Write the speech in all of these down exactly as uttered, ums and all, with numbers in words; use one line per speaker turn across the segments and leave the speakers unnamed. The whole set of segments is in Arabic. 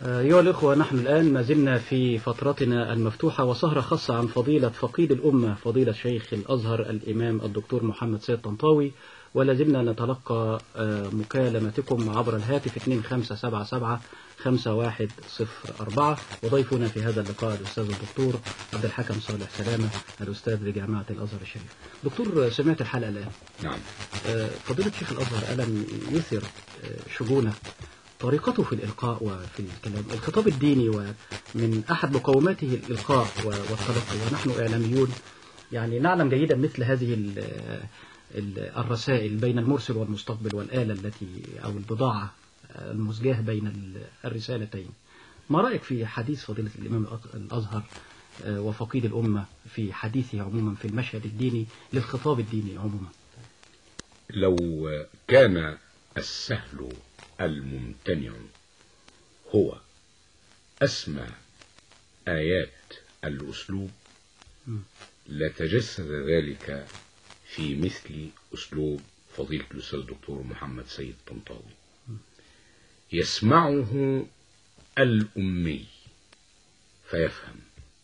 أيها الإخوة، نحن الآن ما زلنا في فترتنا المفتوحة وسهرة خاصة عن فضيلة فقيد الأمة فضيلة شيخ الأزهر الإمام الدكتور محمد سيد طنطاوي، ولا زلنا نتلقى مكالمتكم عبر الهاتف اثنين خمسة سبعة سبعة خمسة واحد صفر أربعة. وضيفنا في هذا اللقاء الأستاذ الدكتور عبد الحكم صالح سلامة، الأستاذ بجامعة الأزهر الشريف. دكتور، سمعت الحلقة الآن؟
نعم.
فضيلة شيخ الأزهر ألم يثر شجونه طريقته في الإلقاء وفي الكلام، الخطاب الديني ومن أحد مقوماته الإلقاء والتلقي، ونحن إعلاميون يعني نعلم جيدا مثل هذه الرسائل بين المرسل والمستقبل والآلة التي أو البضاعة المزجاة بين الرسالتين. ما رأيك في حديث فضيلة الإمام الأزهر وفقيد الأمة في حديثه عموما في المشهد الديني للخطاب الديني عموما؟
لو كان السهل الممتنع هو أسمى آيات الأسلوب لتجسد ذلك في مثل أسلوب فضيلة الأستاذ الدكتور محمد سيد طنطاوي. يسمعه الأمي فيفهم،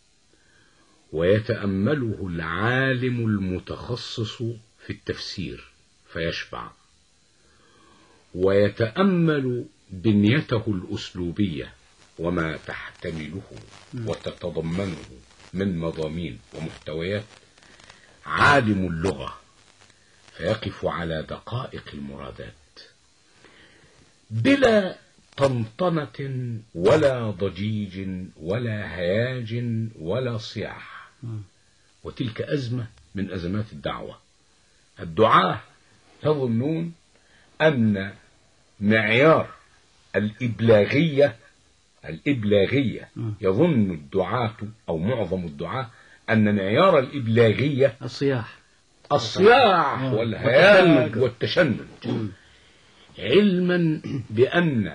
ويتأمله العالم المتخصص في التفسير فيشبع، ويتأمل بنيته الأسلوبية وما تحتمله وتتضمنه من مضامين ومحتويات عالم اللغة، فيقف على دقائق المرادات بلا طنطنة ولا ضجيج ولا هياج ولا صياح. وتلك أزمة من أزمات الدعوة. الدعاة يظنون أن معيار الإبلاغية الإبلاغية يظن الدعاة أو معظم الدعاة أن معيار الإبلاغية
الصياح
الصياح والهياج والتشنج، علما بأن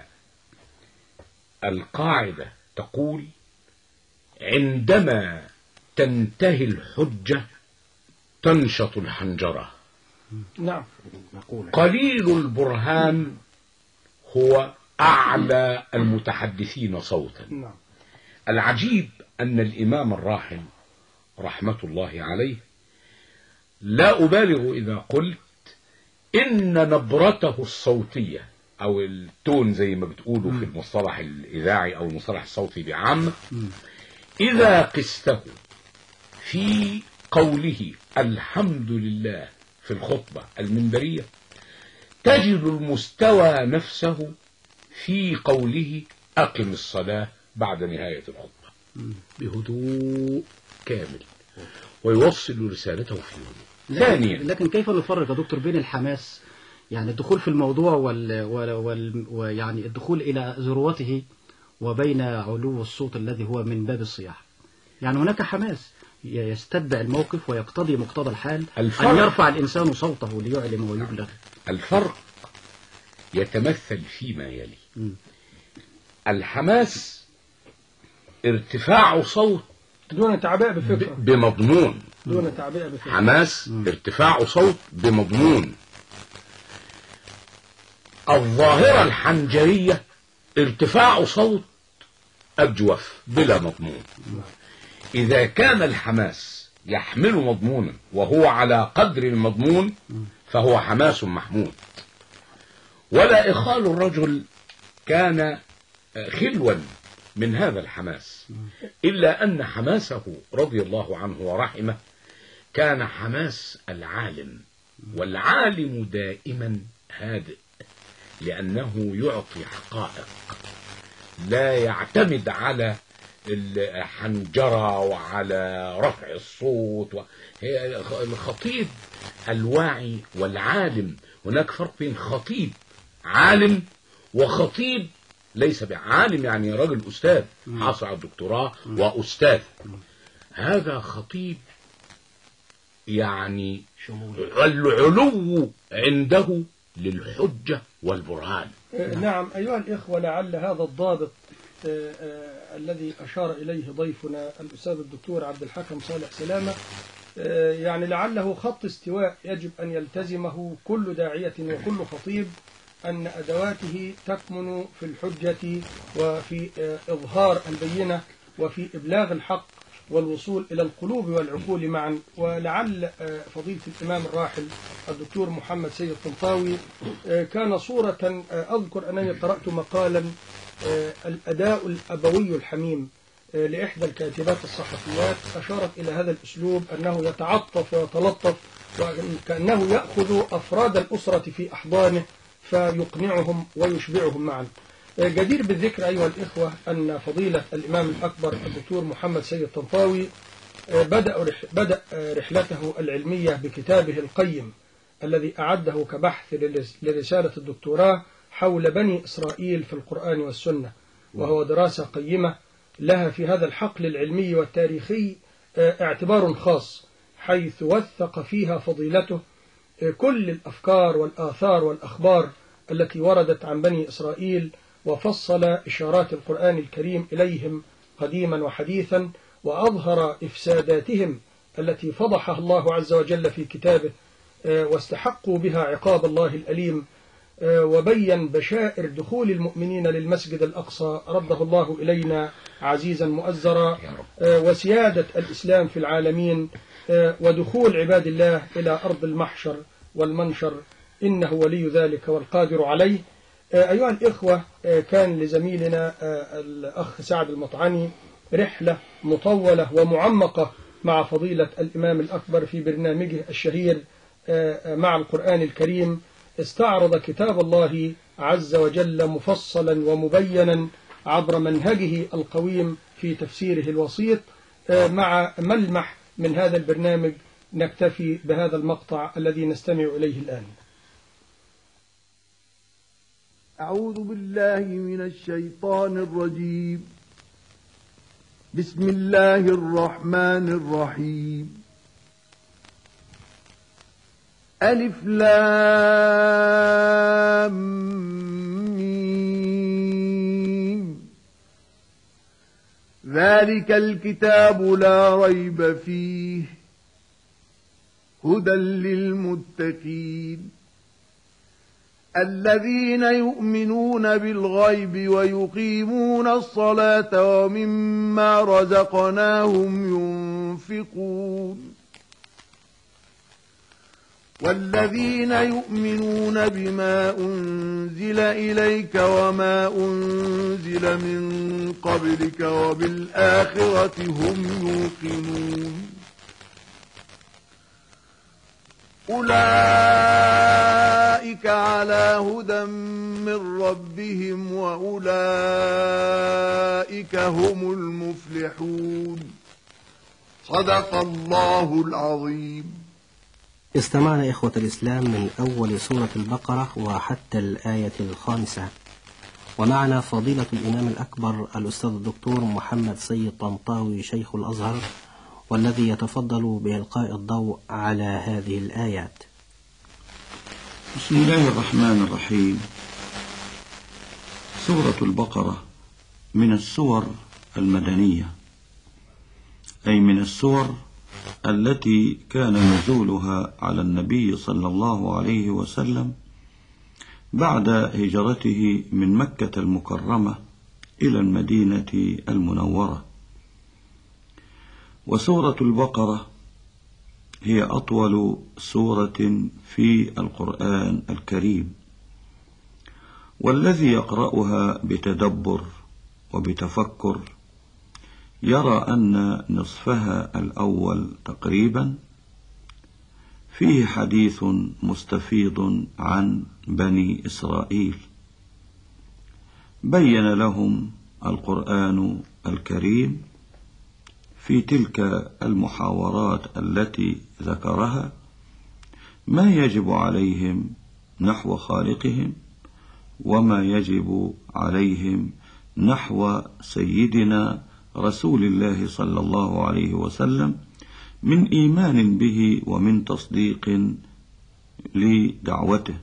القاعدة تقول عندما تنتهي الحجة تنشط الحنجرة.
نعم.
قليل البرهان هو أعلى المتحدثين صوتا.
نعم.
العجيب أن الإمام الراحل رحمة الله عليه، لا أبالغ إذا قلت إن نبرته الصوتية أو التون زي ما بتقولوا في المصطلح الإذاعي أو المصطلح الصوتي بعامة، إذا قسته في قوله الحمد لله في الخطبة المنبرية تجد المستوى نفسه في قوله أقم الصلاة بعد نهاية الخطبة بهدوء كامل، ويوصل رسالته في هدوء. ثانيا،
لكن كيف نفرق يا دكتور بين الحماس، يعني الدخول في الموضوع وال... وال... وال... ويعني الدخول إلى ذروته، وبين علو الصوت الذي هو من باب الصياح؟ يعني هناك حماس يستتبع الموقف ويقتضي مقتضى الحال أن يرفع الإنسان صوته ليعلم ويبلغ.
الفرق يتمثل فيما يلي. م. الحماس ارتفاع صوت
دون تعبئة بفكرة
بمضمون.
دون تعبئة بفكرة.
حماس م. ارتفاع صوت بمضمون. الظاهرة الحنجرية ارتفاع صوت أجوف بلا مضمون. م. إذا كان الحماس يحمل مضمونا وهو على قدر المضمون فهو حماس محمود. ولا إخال الرجل كان خلوا من هذا الحماس، إلا أن حماسه رضي الله عنه ورحمه كان حماس العالم، والعالم دائما هادئ لأنه يعطي حقائق، لا يعتمد على الحنجرة وعلى رفع الصوت و... الخطيب الواعي والعالم، هناك فرق بين خطيب عالم وخطيب ليس بعالم، يعني راجل أستاذ حاصل على الدكتوراه وأستاذ. هذا خطيب يعني العلو عنده للحجة والبرهان.
نعم أيها الإخوة، لعل هذا الضابط آه آه الذي أشار إليه ضيفنا الأستاذ الدكتور عبد الحكم صالح سلامة آه يعني لعله خط استواء يجب أن يلتزمه كل داعية وكل خطيب أن أدواته تكمن في الحجة وفي إظهار البينة وفي إبلاغ الحق والوصول إلى القلوب والعقول معا. ولعل فضيلة الإمام الراحل الدكتور محمد سيد طنطاوي كان صورة. أذكر أنني قرأت مقالا الأداء الأبوي الحميم لإحدى الكاتبات الصحفيات أشارت إلى هذا الأسلوب، أنه يتعطف ويتلطف وكأنه يأخذ أفراد الأسرة في أحضانه فيقنعهم ويشبعهم معا. جدير بالذكر أيها الإخوة أن فضيلة الإمام الأكبر الدكتور محمد سيد طنطاوي بدأ بدأ رحلته العلمية بكتابه القيم الذي أعده كبحث لرسالة الدكتوراه حول بني إسرائيل في القرآن والسنة، وهو دراسة قيمة لها في هذا الحقل العلمي والتاريخي اعتبار خاص، حيث وثق فيها فضيلته كل الأفكار والآثار والأخبار التي وردت عن بني إسرائيل، وفصل إشارات القرآن الكريم إليهم قديما وحديثا، وأظهر إفساداتهم التي فضحها الله عز وجل في كتابه واستحقوا بها عقاب الله الأليم، وبين بشائر دخول المؤمنين للمسجد الأقصى رده الله إلينا عزيزا مؤزرا، وسيادة الإسلام في العالمين، ودخول عباد الله إلى أرض المحشر والمنشر، إنه ولي ذلك والقادر عليه. أيها الإخوة، كان لزميلنا الأخ سعد المطعني رحلة مطولة ومعمقة مع فضيلة الإمام الأكبر في برنامجه الشهير مع القرآن الكريم. استعرض كتاب الله عز وجل مفصلا ومبينا عبر منهجه القويم في تفسيره الوسيط. مع ملمح من هذا البرنامج نكتفي بهذا المقطع الذي نستمع إليه الآن.
أعوذ بالله من الشيطان الرجيم. بسم الله الرحمن الرحيم. ألف لام ميم. ذلك الكتاب لا ريب فيه هدى للمتقين الذين يؤمنون بالغيب ويقيمون الصلاة ومما رزقناهم ينفقون والذين يؤمنون بما أنزل إليك وما أنزل من قبلك وبالآخرة هم يوقنون أولئك على هدى من ربهم وأولئك هم المفلحون. صدق الله العظيم.
استمعنا إخوة الإسلام من أول سورة البقرة وحتى الآية الخامسة، ومعنا فضيلة الإمام الأكبر الأستاذ الدكتور محمد سيد طنطاوي شيخ الأزهر، والذي يتفضل بإلقاء الضوء على هذه الآيات.
بسم الله الرحمن الرحيم. سورة البقرة من السور المدنية، أي من السور التي كان نزولها على النبي صلى الله عليه وسلم بعد هجرته من مكة المكرمة إلى المدينة المنورة. وسورة البقرة هي أطول سورة في القرآن الكريم، والذي يقرأها بتدبر وبتفكر يرى أن نصفها الأول تقريبا فيه حديث مستفيض عن بني إسرائيل، بين لهم القرآن الكريم في تلك المحاورات التي ذكرها ما يجب عليهم نحو خالقهم وما يجب عليهم نحو سيدنا رسول الله صلى الله عليه وسلم من إيمان به ومن تصديق لدعوته.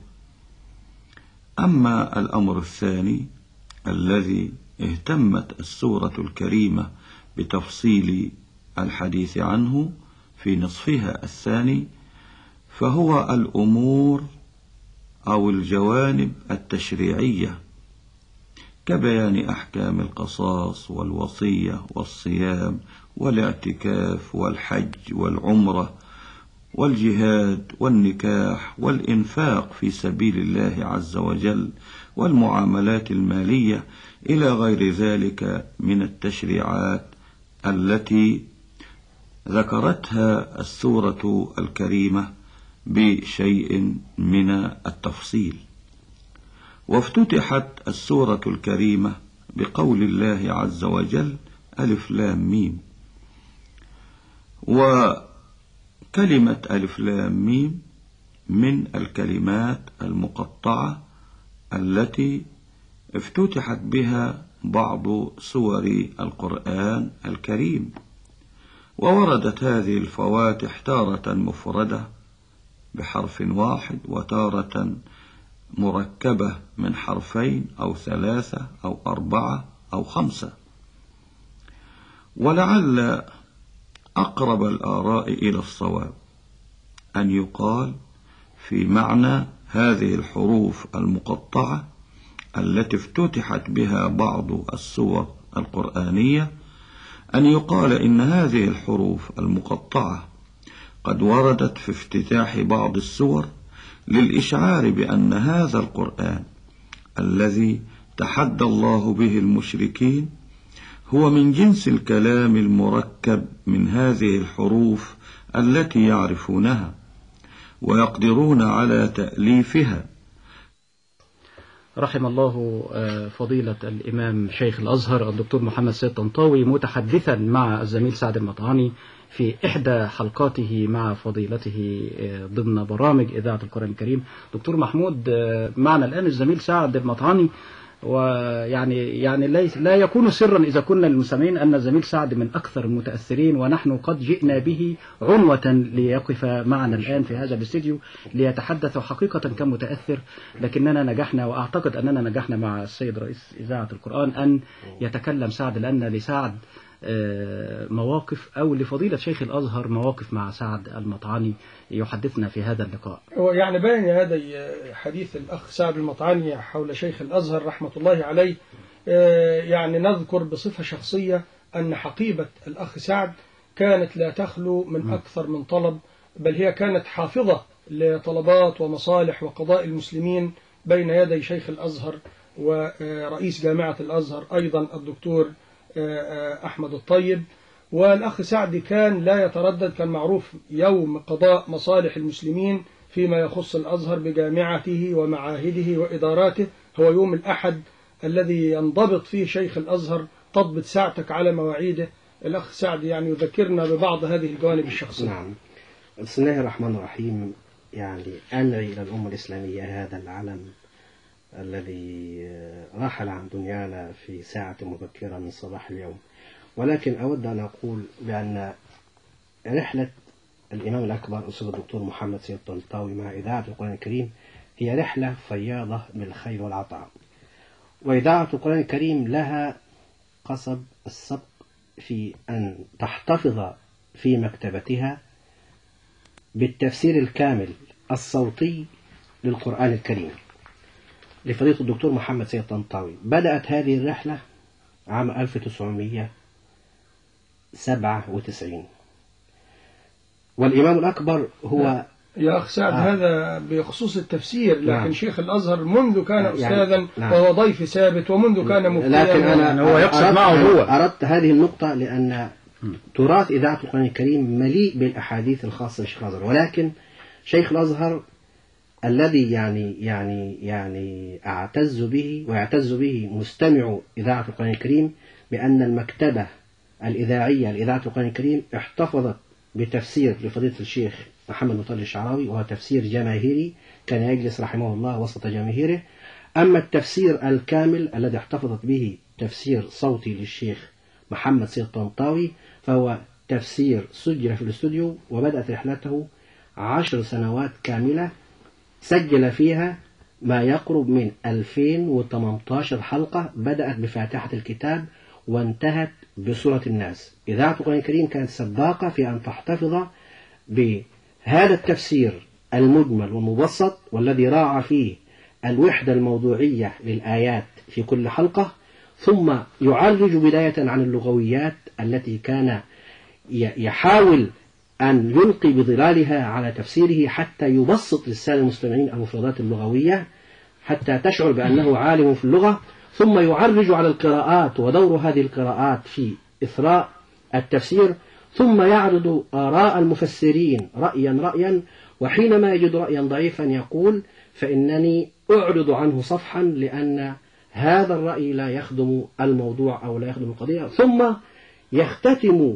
أما الأمر الثاني الذي اهتمت السورة الكريمة بتفصيل الحديث عنه في نصفها الثاني، فهو الأمور أو الجوانب التشريعية كبيان أحكام القصاص والوصية والصيام والاعتكاف والحج والعمرة والجهاد والنكاح والإنفاق في سبيل الله عز وجل والمعاملات المالية إلى غير ذلك من التشريعات التي ذكرتها السورة الكريمة بشيء من التفصيل. وافتتحت السورة الكريمة بقول الله عز وجل ألف لام ميم. وكلمة ألف لام ميم من الكلمات المقطعة التي افتتحت بها بعض سور القرآن الكريم، ووردت هذه الفواتح تارة مفردة بحرف واحد وتارة مركبة من حرفين أو ثلاثة أو أربعة أو خمسة. ولعل أقرب الآراء إلى الصواب أن يقال في معنى هذه الحروف المقطعة التي افتتحت بها بعض السور القرآنية، أن يقال إن هذه الحروف المقطعة قد وردت في افتتاح بعض السور للإشعار بأن هذا القرآن الذي تحدى الله به المشركين هو من جنس الكلام المركب من هذه الحروف التي يعرفونها ويقدرون على تأليفها.
رحم الله فضيلة الإمام شيخ الأزهر الدكتور محمد سيد طنطاوي متحدثا مع الزميل سعد المطعاني في إحدى حلقاته مع فضيلته ضمن برامج إذاعة القرآن الكريم. دكتور محمود، معنا الآن الزميل سعد المطعاني، ويعني يعني ليس لا يكون سرا إذا كنا المستمعين أن الزميل سعد من أكثر المتأثرين، ونحن قد جئنا به عنوة ليقف معنا الآن في هذا الاستديو ليتحدث حقيقة كمتأثر، لكننا نجحنا وأعتقد أننا نجحنا مع السيد رئيس إذاعة القرآن أن يتكلم سعد، لأن لسعد مواقف أو لفضيلة شيخ الأزهر مواقف مع سعد المطعاني يحدثنا في هذا اللقاء.
هو يعني باين هذا حديث الأخ سعد المطعاني حول شيخ الأزهر رحمة الله عليه، يعني نذكر بصفة شخصية أن حقيبة الأخ سعد كانت لا تخلو من أكثر من طلب، بل هي كانت حافظة لطلبات ومصالح وقضاء المسلمين بين يدي شيخ الأزهر ورئيس جامعة الأزهر أيضا الدكتور أحمد الطيب. والأخ سعد كان لا يتردد، كان معروف يوم قضاء مصالح المسلمين فيما يخص الأزهر بجامعته ومعاهده وإداراته هو يوم الأحد الذي ينضبط فيه شيخ الأزهر، تضبط ساعتك على مواعيده. الأخ سعد يعني يذكرنا ببعض هذه الجوانب الشخصية.
نعم. بسم الله الرحمن الرحيم. يعني أنعي إلى الأمة الإسلامية هذا العلم الذي رحل عن دنيانا في ساعة مبكرة من صباح اليوم، ولكن أود أن أقول بأن رحلة الإمام الأكبر الأستاذ الدكتور محمد سيد طنطاوي مع إذاعة القرآن الكريم هي رحلة فياضة بالخير والعطاء، وإذاعة القرآن الكريم لها قصب السبق في أن تحتفظ في مكتبتها بالتفسير الكامل الصوتي للقرآن الكريم لفضيلة الدكتور محمد سيد طنطاوي. بدأت هذه الرحلة عام ألف وتسعمئة وسبعة وتسعين، والإمام الأكبر هو
يا أخ سعد آه. هذا بخصوص التفسير، لكن نعم. شيخ الأزهر منذ كان
يعني
أستاذا
نعم.
وهو ضيف ثابت ومنذ كان مفتيا،
لكن أنا
هو يقصد معه هو
أردت هذه النقطة لأن تراث إذاعة القرآن الكريم مليء بالأحاديث الخاصة بشيخ الأزهر، ولكن شيخ الأزهر الذي يعني يعني يعني أعتز به ويعتز به مستمع إذاعة القرآن الكريم بأن المكتبة الإذاعية لإذاعة القرآن الكريم احتفظت بتفسير لفضيلة الشيخ محمد مطر الشعراوي، وهو تفسير جماهيري كان يجلس رحمه الله وسط جماهيره. أما التفسير الكامل الذي احتفظت به تفسير صوتي للشيخ محمد سيد طنطاوي فهو تفسير سجل في الاستوديو، وبدأت رحلته عشر سنوات كاملة سجل فيها ما يقرب من ألفين وثمانية عشر حلقة، بدأت بفاتحة الكتاب وانتهت بسورة الناس. إذاعة القرآن الكريم كانت سباقة في أن تحتفظ بهذا التفسير المجمل والمبسط، والذي راعى فيه الوحدة الموضوعية للآيات في كل حلقة، ثم يعرج بداية عن اللغويات التي كان يحاول أن يلقي بظلالها على تفسيره حتى يبسط للسادة المستمعين المفردات اللغوية حتى تشعر بأنه عالم في اللغة، ثم يعرج على القراءات ودور هذه القراءات في إثراء التفسير، ثم يعرض آراء المفسرين رأيا رأيا، وحينما يجد رأيا ضعيفا يقول فإنني أعرض عنه صفحا لأن هذا الرأي لا يخدم الموضوع أو لا يخدم القضية، ثم يختتم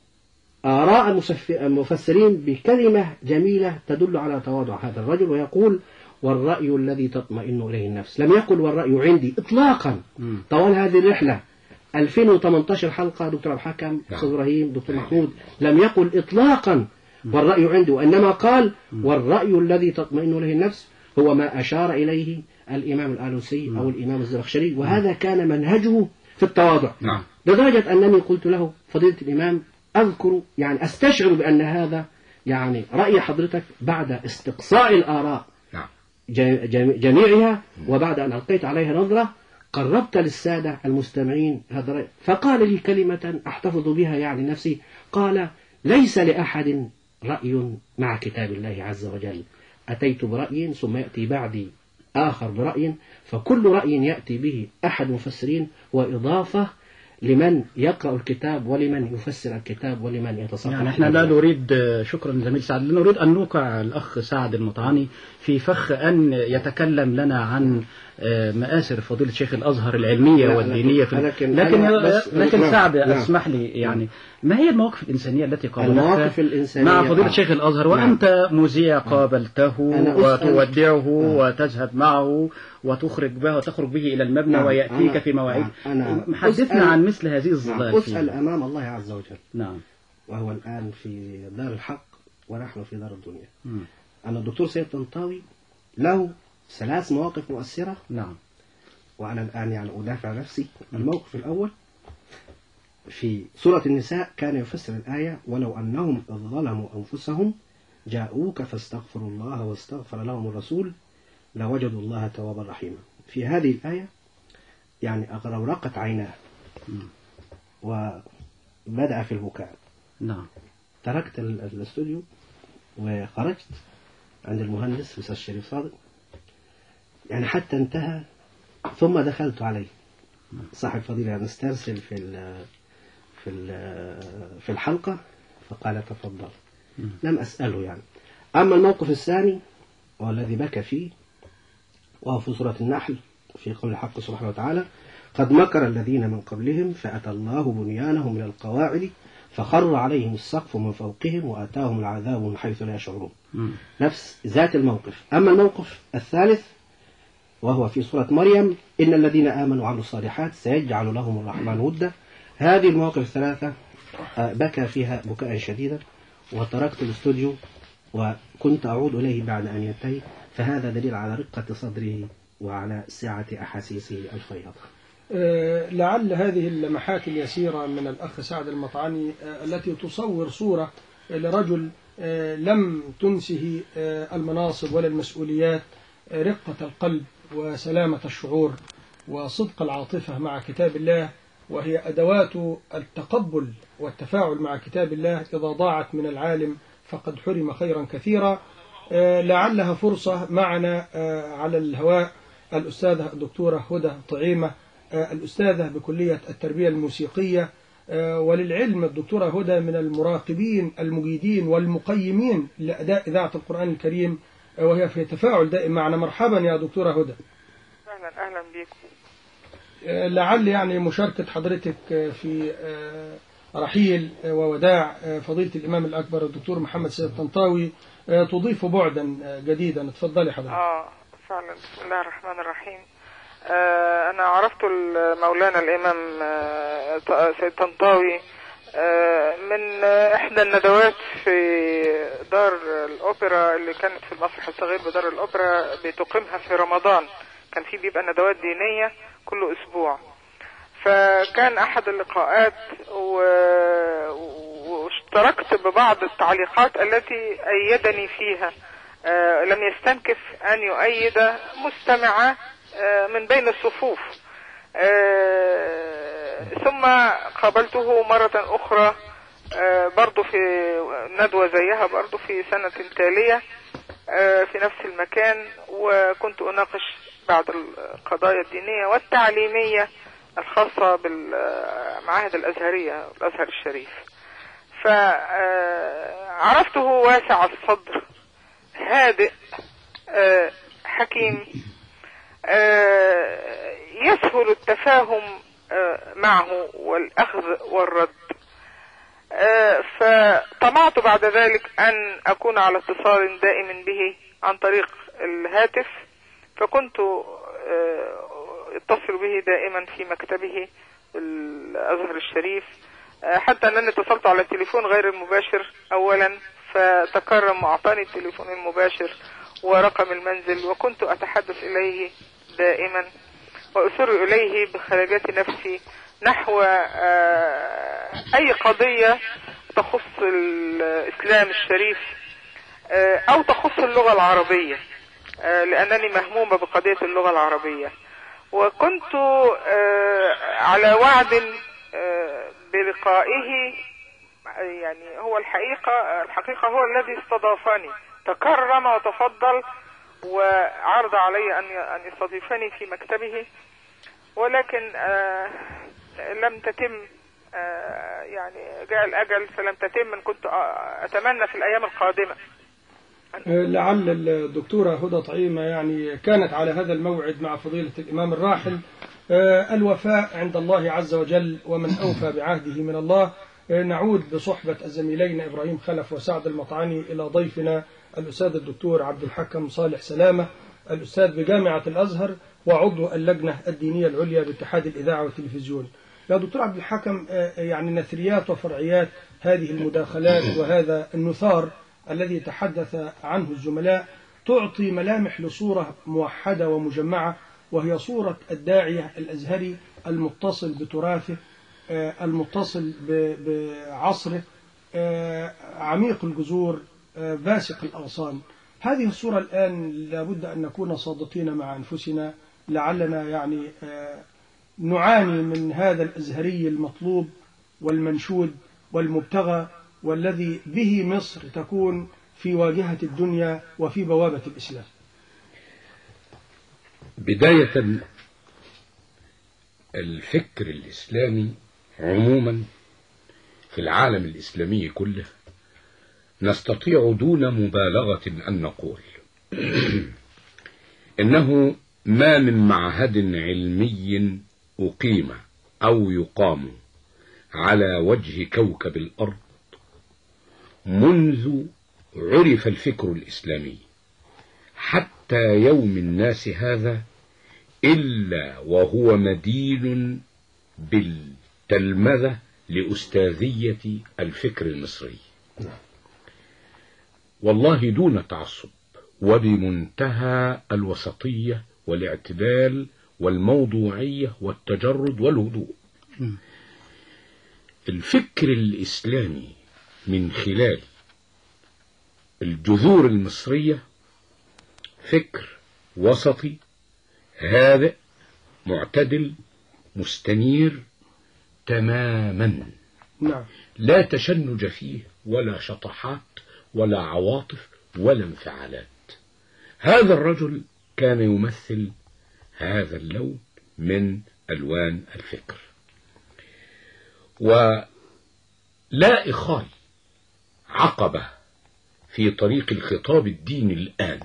آراء المفسرين بكلمة جميلة تدل على تواضع هذا الرجل، ويقول والرأي الذي تطمئن إليه النفس. لم يقل والرأي عندي إطلاقا طوال هذه الرحلة ألفين وثمانية عشر حلقة. دكتور عبد الحكم، أستاذ إبراهيم، دكتور محمود، لم يقل إطلاقا والرأي عندي، وإنما قال والرأي الذي تطمئن إليه النفس هو ما أشار إليه الإمام الآلوسي أو الإمام الزمخشري، وهذا كان منهجه في التواضع.
نعم.
لدرجة أنني قلت له فضيلة الإمام أذكر يعني أستشعر بأن هذا يعني رأي حضرتك بعد استقصاء الآراء
نعم.
جميعها، وبعد أن ألقيت عليها نظرة قربت للسادة المستمعين هذا الرأي، فقال لي كلمة أحتفظ بها يعني نفسي، قال ليس لأحد رأي مع كتاب الله عز وجل، أتيت برأي ثم يأتي بعدي آخر برأي، فكل رأي يأتي به أحد المفسرين وإضافة لمن يقرأ الكتاب ولمن يفسر الكتاب ولمن يتصفح.
يعني احنا لا نريد، شكرا زميل سعد، لا نريد أن نوقع الأخ سعد المطعني في فخ أن يتكلم لنا عن مآسر فضيلة شيخ الأزهر العلمية والدينية في
لكن
لكن, لكن
نعم.
سعد
نعم.
اسمح لي، يعني ما هي المواقف الإنسانية التي قابلتها مع فضيلة شيخ الأزهر وأنت نعم. مذيع قابلته وتودعه آه. وتذهب معه وتخرج به وتخرج به إلى المبنى نعم. ويأتيك في مواعيد. حدثنا عن مثل هذه الظلال.
نعم. أسأل أمام الله عز وجل،
نعم،
وهو الآن في دار الحق ونحن في دار الدنيا،
م.
أن الدكتور سيد طنطاوي له ثلاث مواقف مؤثرة.
نعم.
وأنا الآن يعني أدافع نفسي. الموقف الأول في سورة النساء كان يفسر الآية ولو أنهم إذ ظلموا أنفسهم جاءوك فاستغفروا الله واستغفر لهم الرسول لوجدوا الله توابا رحيما. في هذه الآية يعني أغرقت عيناه وبدأ في البكاء.
نعم.
تركت الاستوديو وخرجت عند المهندس الأستاذ الشريف صادق يعني حتى انتهى، ثم دخلت عليه صاحب فضيلة نسترسل في ال في ال في الحلقة فقال تفضل. لم أسأله يعني. أما الموقف الثاني والذي بكى فيه وهو في سورة النحل في قول الحق سبحانه وتعالى قد مكر الذين من قبلهم فأتى الله بنيانهم من القواعد فخر عليهم السقف من فوقهم وأتاهم العذاب من حيث لا يشعرون. نفس ذات الموقف. أما الموقف الثالث وهو في سورة مريم إن الذين آمنوا وعملوا الصالحات سيجعل لهم الرحمن ودا. هذه المواقف الثلاثة بكى فيها بكاء شديدا وتركت الاستوديو وكنت أعود إليه بعد أن ينتهي، فهذا دليل على رقة صدره وعلى سعة أحاسيسه الفياضة.
أه لعل هذه اللمحات اليسيرة من الأخ سعد المطعني أه التي تصور صورة لرجل أه لم تنسه أه المناصب ولا المسؤوليات، أه رقة القلب وسلامة الشعور وصدق العاطفة مع كتاب الله، وهي أدوات التقبل والتفاعل مع كتاب الله. إذا ضاعت من العالم فقد حرم خيرا كثيرا. أه لعلها فرصة معنا أه على الهواء الأستاذة الدكتورة هدى طعيمة أه الأستاذة بكلية التربية الموسيقية، أه وللعلم الدكتورة هدى من المراقبين المجيدين والمقيمين لأداء إذاعة القرآن الكريم، أه وهي في تفاعل دائم معنا. مرحبا يا دكتورة هدى.
أهلا أهلا بكم.
أه لعل يعني مشاركة حضرتك في أه رحيل ووداع فضيلة الإمام الأكبر الدكتور محمد سيد طنطاوي تضيف بعدا جديدا. اتفضلي حضرتك.
آه فعلا. بسم الله الرحمن الرحيم. آه أنا عرفت مولانا الإمام آه سيد طنطاوي آه من آه إحدى الندوات في دار الأوبرا اللي كانت في المسرح الصغير بدار الأوبرا بتقيمها في رمضان. كان في بيبقى ندوات دينية كل أسبوع، فكان أحد اللقاءات واشتركت ببعض التعليقات التي أيدني فيها آه لم يستنكف أن يؤيد مستمعة آه من بين الصفوف. آه ثم قابلته مرة أخرى آه برضو في ندوة زيها برضو في سنة تالية آه في نفس المكان، وكنت أناقش بعض القضايا الدينية والتعليمية الخاصة بالمعاهد الأزهرية الأزهر الشريف. فعرفته واسع الصدر، هادئ، حكيم، يسهل التفاهم معه والأخذ والرد. فطمعت بعد ذلك أن أكون على اتصال دائم به عن طريق الهاتف، فكنت اتصل به دائما في مكتبه الأزهر الشريف، حتى أنني اتصلت على التليفون غير المباشر أولا، فتكرم وأعطاني التليفون المباشر ورقم المنزل، وكنت أتحدث إليه دائما وأسر إليه بخلاجات نفسي نحو أي قضية تخص الإسلام الشريف أو تخص اللغة العربية، لأنني مهمومة بقضية اللغة العربية. وكنت على وعد بلقائه، يعني هو الحقيقة الحقيقة هو الذي استضافني، تكرم وتفضل وعرض علي أن أن يستضيفني في مكتبه، ولكن لم تتم، يعني جاء الأجل فلم تتم. كنت أتمنى في الأيام القادمة.
لعل الدكتورة هدى طعيمة يعني كانت على هذا الموعد مع فضيلة الإمام الراحل. الوفاء عند الله عز وجل، ومن أوفى بعهده من الله. نعود بصحبة الزميلين إبراهيم خلف وسعد المطعني إلى ضيفنا الأستاذ الدكتور عبد الحكم صالح سلامة، الأستاذ بجامعة الأزهر وعضو اللجنة الدينية العليا باتحاد الإذاعة والتلفزيون. يا دكتور عبد الحكم، يعني نثريات وفرعيات هذه المداخلات وهذا النثار الذي تحدث عنه الزملاء تعطي ملامح لصورة موحدة ومجمعة، وهي صورة الداعية الأزهري المتصل بتراثه، المتصل بعصره، عميق الجذور، باسق الأغصان. هذه الصورة الآن لابد أن نكون صادقين مع أنفسنا، لعلنا يعني نعاني من هذا الأزهري المطلوب والمنشود والمبتغى، والذي به مصر تكون في واجهة الدنيا وفي بوابة الإسلام.
بداية، الفكر الإسلامي عموما في العالم الإسلامي كله نستطيع دون مبالغة أن نقول إنه ما من معهد علمي أقيم أو يقام على وجه كوكب الأرض منذ عرف الفكر الإسلامي حتى يوم الناس هذا إلا وهو مدين بالتلمذة لأستاذية الفكر المصري، والله دون تعصب وبمنتهى الوسطية والاعتدال والموضوعية والتجرد والهدوء. الفكر الإسلامي من خلال الجذور المصرية فكر وسطي هادئ معتدل مستنير تماما، لا تشنج فيه ولا شطحات ولا عواطف ولا انفعالات. هذا الرجل كان يمثل هذا اللون من ألوان الفكر. ولا إخال عقبة في طريق الخطاب الديني الآن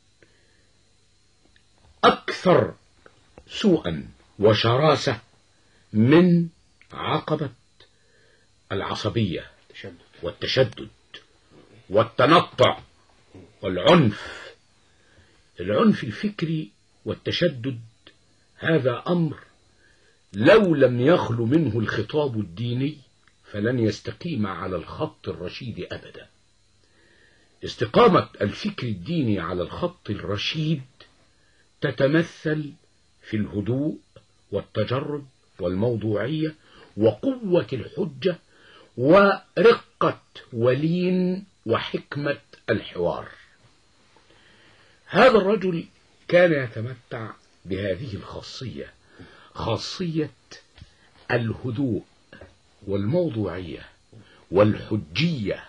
أكثر سوءا وشراسة من عقبة العصبية والتشدد والتنطع والعنف. العنف الفكري والتشدد هذا أمر لو لم يخلو منه الخطاب الديني فلن يستقيم على الخط الرشيد أبدا. استقامة الفكر الديني على الخط الرشيد تتمثل في الهدوء والتجرد والموضوعية وقوة الحجة ورقة ولين وحكمة الحوار. هذا الرجل كان يتمتع بهذه الخاصية، خاصية الهدوء والموضوعية والحجية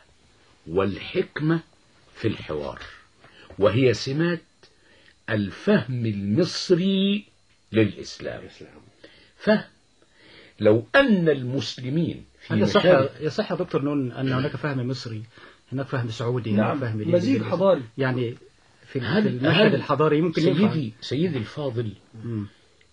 والحكمة في الحوار، وهي سمات الفهم المصري للإسلام. فهم لو أن المسلمين في
يصح يصح يا دكتور نقول أن هناك فهم مصري، هناك فهم سعودي،
نعم،
فهم
مزيج حضاري،
يعني في المشهد الحضاري يمكن
سيدي
ينفع.
سيدي الفاضل، م.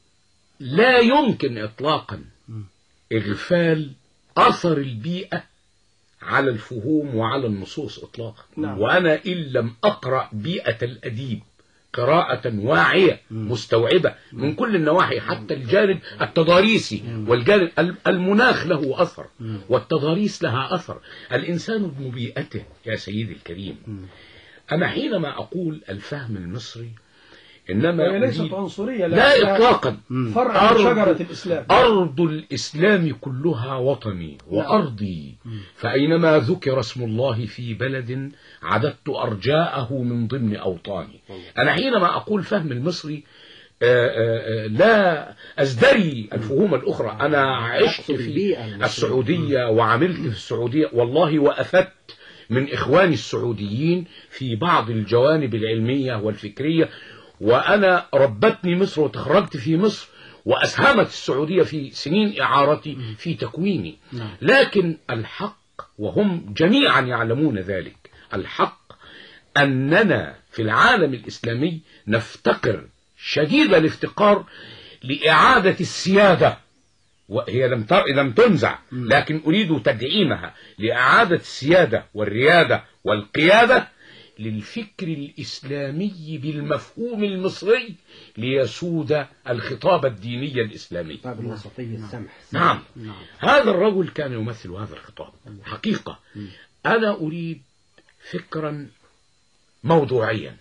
لا يمكن إطلاقا م. إغفال أثر البيئة على الفهوم وعلى النصوص إطلاقا. نعم. وأنا إن لم أقرأ بيئة الأديب قراءة واعية م. مستوعبة م. من كل النواحي، حتى الجانب التضاريسي م. والجانب المناخ له أثر م. والتضاريس لها أثر. الإنسان ابن بيئته يا سيدي الكريم. م. أنا حينما أقول الفهم المصري إنما
هي ليست عنصرية،
لا إطلاقا،
فرع من شجرة الإسلام.
أرض الإسلام كلها وطني وأرضي، فأينما ذكر اسم الله في بلد عددت أرجاءه من ضمن أوطاني. أنا حينما أقول فهم المصري آآ آآ لا أزدري الفهوم الأخرى. أنا عشت في السعودية وعملت في السعودية والله، وأفدت من إخواني السعوديين في بعض الجوانب العلمية والفكرية، وأنا ربتني مصر وتخرجت في مصر، وأسهمت السعودية في سنين إعارتي في تكويني. لكن الحق وهم جميعا يعلمون ذلك، الحق أننا في العالم الإسلامي نفتقر شديد الافتقار لإعادة السيادة، وهي لم لم تنزع، لكن أريد تدعيمها، لإعادة السيادة والريادة والقيادة للفكر الإسلامي بالمفهوم المصري ليسود الخطاب الديني الإسلامي. نعم. نعم، هذا الرجل كان يمثل هذا الخطاب حقيقة. أنا أريد فكرا موضوعيا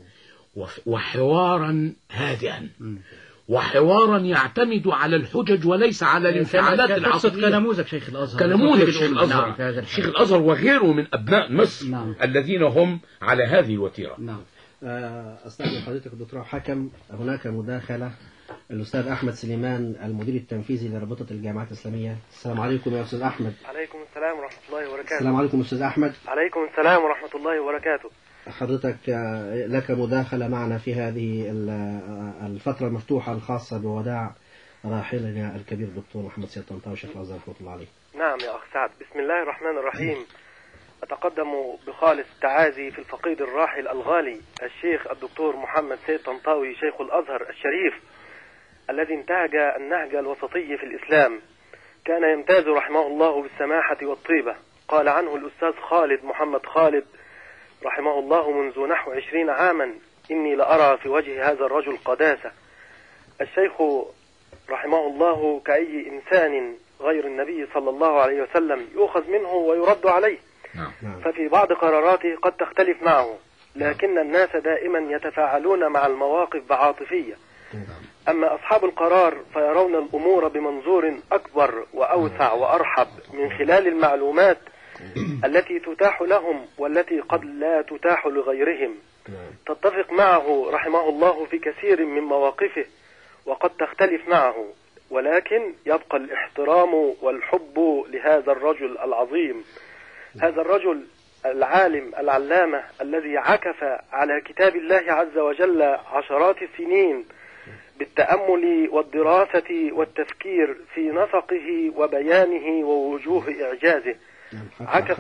وحوارا هادئا وحوارا يعتمد على الحجج وليس على الانفعالات العصبية.
كنموذج شيخ الأزهر،
كنموذج شيخ الأزهر، نعم. شيخ الأزهر وغيره من أبناء مصر، نعم. الذين هم على هذه الوتيرة.
نعم. أستاذن حضرتك الدكتور حكم، هناك مداخلة الأستاذ أحمد سليمان المدير التنفيذي لرابطة الجامعات الإسلامية. السلام عليكم يا أستاذ أحمد.
عليكم السلام ورحمة الله وبركاته.
السلام عليكم أستاذ أحمد.
عليكم السلام ورحمة الله وبركاته.
حضرتك لك مداخلة معنا في هذه الفترة المفتوحة الخاصة بوداع راحلنا الكبير الدكتور محمد سيد طنطاوي شيخ الأزهر رحمة الله عليه.
نعم يا أخ سعد، بسم الله الرحمن الرحيم. أتقدم بخالص التعازي في الفقيد الراحل الغالي الشيخ الدكتور محمد سيد طنطاوي شيخ الأزهر الشريف، الذي انتهج النهج الوسطي في الإسلام. كان يمتاز رحمه الله بالسماحة والطيبة. قال عنه الأستاذ خالد محمد خالد رحمه الله منذ نحو عشرين عاما: إني لأرى في وجه هذا الرجل قداسة. الشيخ رحمه الله كأي إنسان غير النبي صلى الله عليه وسلم يؤخذ منه ويرد عليه، ففي بعض قراراته قد تختلف معه، لكن الناس دائما يتفاعلون مع المواقف بعاطفية. أما أصحاب القرار فيرون الأمور بمنظور أكبر وأوسع وأرحب من خلال المعلومات التي تتاح لهم والتي قد لا تتاح لغيرهم. تتفق معه رحمه الله في كثير من مواقفه وقد تختلف معه، ولكن يبقى الاحترام والحب لهذا الرجل العظيم، هذا الرجل العالم العلامة الذي عكف على كتاب الله عز وجل عشرات السنين بالتأمل والدراسة والتفكير في نسقه وبيانه ووجوه إعجازه. عكف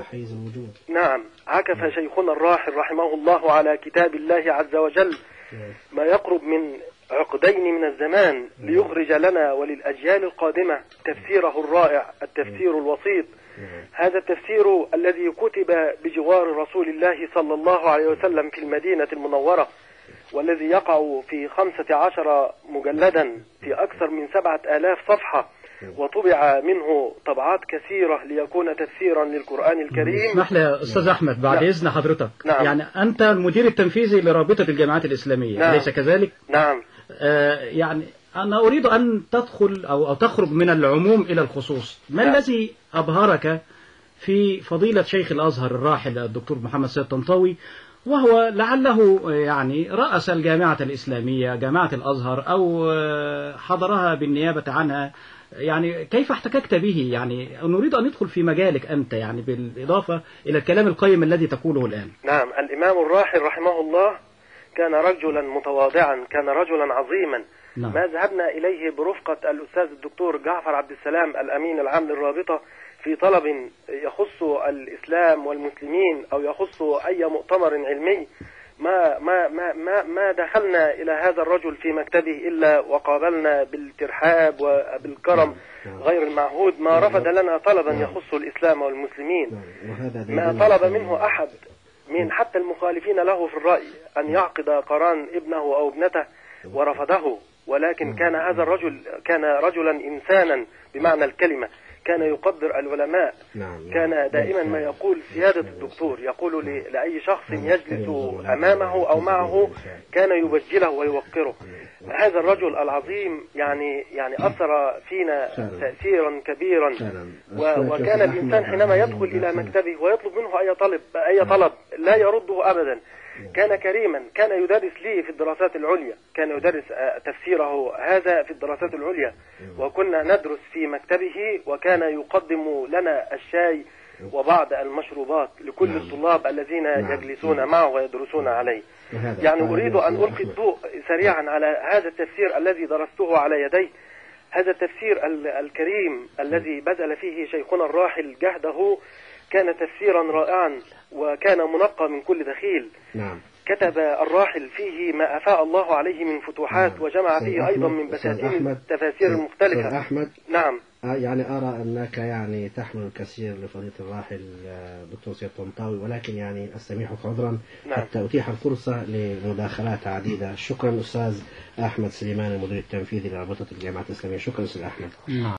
نعم عكف شيخنا الراحل رحمه الله على كتاب الله عز وجل ما يقرب من عقدين من الزمان ليخرج لنا وللأجيال القادمة تفسيره الرائع، التفسير الوسيط. هذا التفسير الذي كتب بجوار رسول الله صلى الله عليه وسلم في المدينة المنورة، والذي يقع في خمسة عشر مجلدا في أكثر من سبعة آلاف صفحة، وطبع منه طبعات كثيرة ليكون تفسيرا للقرآن الكريم.
اسمح لي يا أستاذ أحمد بعد إذن حضرتك.
نعم.
يعني أنت المدير التنفيذي لرابطة الجامعات الإسلامية. نعم. أليس كذلك؟
نعم.
آه يعني أنا أريد أن تدخل أو, أو تخرج من العموم إلى الخصوص. ما نعم. الذي أبهرك في فضيلة شيخ الأزهر الراحل الدكتور محمد سيد طنطاوي وهو لعله يعني رأس الجامعة الإسلامية جامعة الأزهر أو حضرها بالنيابة عنها. يعني كيف احتككت به؟ يعني نريد أن ندخل في مجالك أنت، يعني بالإضافة إلى الكلام القيم الذي تقوله الآن.
نعم، الإمام الراحل رحمه الله كان رجلا متواضعا، كان رجلا عظيما.
نعم.
ما ذهبنا إليه برفقة الأستاذ الدكتور جعفر عبد السلام الأمين العام للرابطة في طلب يخص الإسلام والمسلمين أو يخص أي مؤتمر علمي، ما ما ما ما ما دخلنا إلى هذا الرجل في مكتبه إلا وقابلنا بالترحاب وبالكرم غير المعهود. ما رفض لنا طلبا يخص الإسلام والمسلمين، ما طلب منه أحد من حتى المخالفين له في الرأي أن يعقد قران ابنه أو ابنته ورفضه. ولكن كان هذا الرجل كان رجلا إنسانا بمعنى الكلمة، كان يقدر العلماء، كان دائما ما يقول سيادة الدكتور، يقول لأي شخص يجلس أمامه أو معه كان يبجله ويوقره. هذا الرجل العظيم يعني يعني أثر فينا تأثيرا كبيرا، وكان الإنسان حينما يدخل إلى مكتبه ويطلب منه أي طلب أي طلب لا يرده أبدا. كان كريما، كان يدرس لي في الدراسات العليا، كان يدرس تفسيره هذا في الدراسات العليا، وكنا ندرس في مكتبه، وكان يقدم لنا الشاي وبعض المشروبات لكل الطلاب الذين يجلسون معه ويدرسون عليه. يعني أريد أن ألقي الضوء سريعا على هذا التفسير الذي درسته على يديه، هذا التفسير الكريم الذي بذل فيه شيخنا الراحل جهده، كان تفسيرا رائعا وكان منقى من كل دخيل.
نعم.
كتب الراحل فيه ما أفاء الله عليه من فتوحات، نعم. وجمع فيه أيضا من بساتين التفاسير المختلفة.
أحمد.
نعم.
يعني أرى أنك يعني تحمل الكثير لفضيلة الراحل دكتور سيد طنطاوي، ولكن يعني أستميحك عذرا، نعم. حتى أتيح الفرصة لمداخلات عديدة. شكرا أستاذ أحمد سليمان المدير التنفيذي لرابطة الجامعات الإسلامية. شكرا أستاذ أحمد.